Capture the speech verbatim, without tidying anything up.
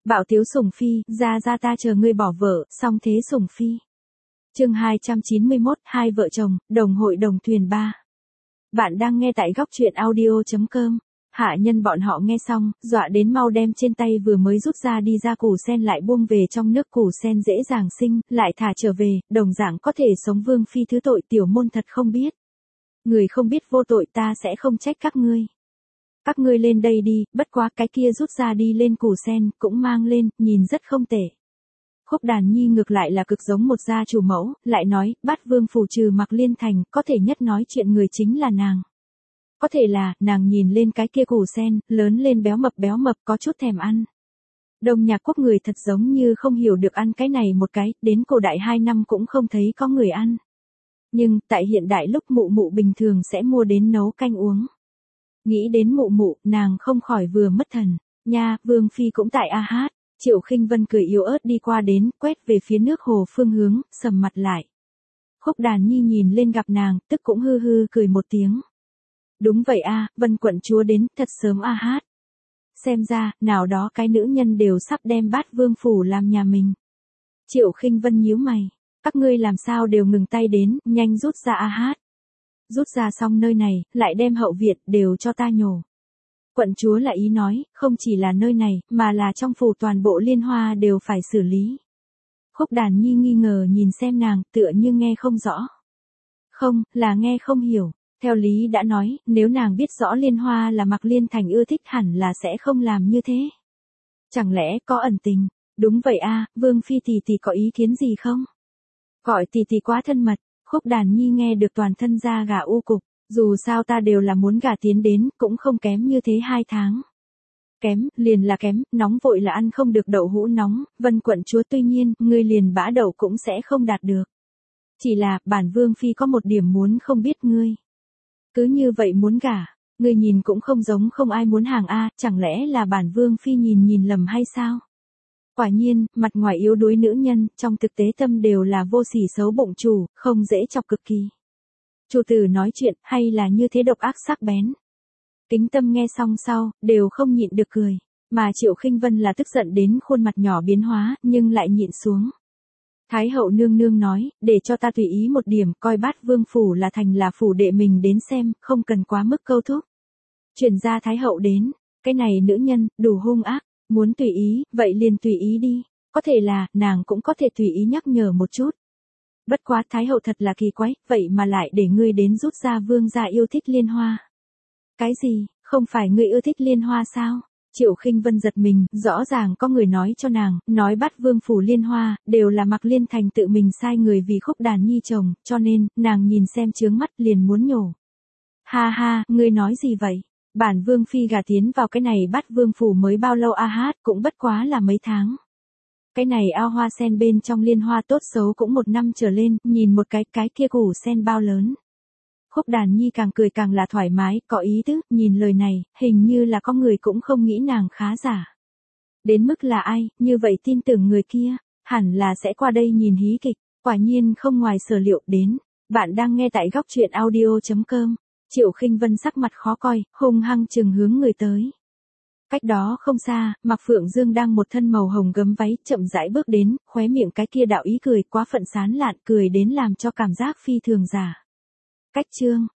Bạo tiếu sủng phi, ra ra ta chờ ngươi bỏ vợ, song thế sủng phi. Chương hai trăm chín mươi mốt, hai vợ chồng, đồng hội đồng thuyền ba. Bạn đang nghe tại góc truyện audio chấm com. Hạ nhân bọn họ nghe xong, dọa đến mau đem trên tay vừa mới rút ra đi ra củ sen lại buông về trong nước. Củ sen dễ dàng sinh, lại thả trở về, đồng dạng có thể sống. Vương phi thứ tội tiểu môn thật không biết. Người không biết vô tội, ta sẽ không trách các ngươi. Các ngươi lên đây đi, bất quá cái kia rút ra đi lên củ sen, cũng mang lên, nhìn rất không tệ. Khúc Đàn Nhi ngược lại là cực giống một gia chủ mẫu, lại nói, Bát Vương phủ trừ Mạc Liên Thành, có thể nhất nói chuyện người chính là nàng. Có thể là, nàng nhìn lên cái kia củ sen, lớn lên béo mập béo mập, có chút thèm ăn. Đông Nhạc Quốc người thật giống như không hiểu được ăn cái này một cái, đến cổ đại hai năm cũng không thấy có người ăn. Nhưng, tại hiện đại lúc mụ mụ bình thường sẽ mua đến nấu canh uống. Nghĩ đến mụ mụ, nàng không khỏi vừa mất thần. Nha, Vương phi cũng tại a hát. Triệu Khinh Vân cười yếu ớt đi qua đến, quét về phía nước hồ phương hướng, sầm mặt lại. Khúc Đàn Nhi nhìn lên gặp nàng, tức cũng hư hư cười một tiếng. Đúng vậy a, Vân quận chúa đến, thật sớm a hát. Xem ra, nào đó cái nữ nhân đều sắp đem Bát Vương phủ làm nhà mình. Triệu Khinh Vân nhíu mày, các ngươi làm sao đều ngừng tay đến, nhanh rút ra a hát. Rút ra xong nơi này, lại đem hậu viện đều cho ta nhổ. Quận chúa là ý nói, không chỉ là nơi này, mà là trong phủ toàn bộ Liên Hoa đều phải xử lý. Khúc Đàn Nhi nghi ngờ nhìn xem nàng, tựa như nghe không rõ. Không, là nghe không hiểu. Theo lý đã nói, nếu nàng biết rõ Liên Hoa là Mạc Liên Thành ưa thích hẳn là sẽ không làm như thế. Chẳng lẽ có ẩn tình? Đúng vậy a, Vương phi tỷ tỷ có ý kiến gì không? Gọi tỷ tỷ quá thân mật. Khúc Đàn Nhi nghe được toàn thân da gà u cục, dù sao ta đều là muốn gả tiến đến, cũng không kém như thế hai tháng. Kém, liền là kém, nóng vội là ăn không được đậu hũ nóng, Vân quận chúa tuy nhiên, ngươi liền bã đậu cũng sẽ không đạt được. Chỉ là, bản Vương phi có một điểm muốn không biết ngươi. Cứ như vậy muốn gả, ngươi nhìn cũng không giống không ai muốn hàng a, chẳng lẽ là bản Vương phi nhìn nhìn lầm hay sao? Quả nhiên, mặt ngoài yếu đuối nữ nhân, trong thực tế tâm đều là vô sỉ xấu bụng chủ, không dễ chọc cực kỳ. Chủ tử nói chuyện, hay là như thế độc ác sắc bén. Kính Tâm nghe xong sau, đều không nhịn được cười, mà Triệu Khinh Vân là tức giận đến khuôn mặt nhỏ biến hóa, nhưng lại nhịn xuống. Thái hậu nương nương nói, để cho ta tùy ý một điểm, coi Bát Vương phủ là thành là phủ đệ mình đến xem, không cần quá mức câu thúc. Truyền ra Thái hậu đến, cái này nữ nhân, đủ hung ác. Muốn tùy ý, vậy liền tùy ý đi. Có thể là, nàng cũng có thể tùy ý nhắc nhở một chút. Bất quá Thái hậu thật là kỳ quái, vậy mà lại để ngươi đến rút ra Vương gia yêu thích Liên Hoa. Cái gì, không phải ngươi yêu thích Liên Hoa sao? Triệu Khinh Vân giật mình, rõ ràng có người nói cho nàng, nói Bát Vương phủ Liên Hoa, đều là Mạc Liên Thành tự mình sai người vì Khúc Đàn Nhi chồng, cho nên, nàng nhìn xem chướng mắt liền muốn nhổ. Ha ha, ngươi nói gì vậy? Bản Vương phi gả tiến vào cái này Bát Vương phủ mới bao lâu a hát, cũng bất quá là mấy tháng. Cái này ao hoa sen bên trong Liên Hoa tốt xấu cũng một năm trở lên, nhìn một cái, cái kia củ sen bao lớn. Khúc Đàn Nhi càng cười càng là thoải mái, có ý tứ, nhìn lời này, hình như là có người cũng không nghĩ nàng khá giả. Đến mức là ai, như vậy tin tưởng người kia, hẳn là sẽ qua đây nhìn hí kịch, quả nhiên không ngoài sở liệu đến. Bạn đang nghe tại góc truyện audio chấm com. Triệu Khinh Vân sắc mặt khó coi, hung hăng chừng hướng người tới. Cách đó không xa, Mạc Phượng Dương đang một thân màu hồng gấm váy, chậm rãi bước đến, khóe miệng cái kia đạo ý cười quá phận sán lạn, cười đến làm cho cảm giác phi thường giả. Cách chương,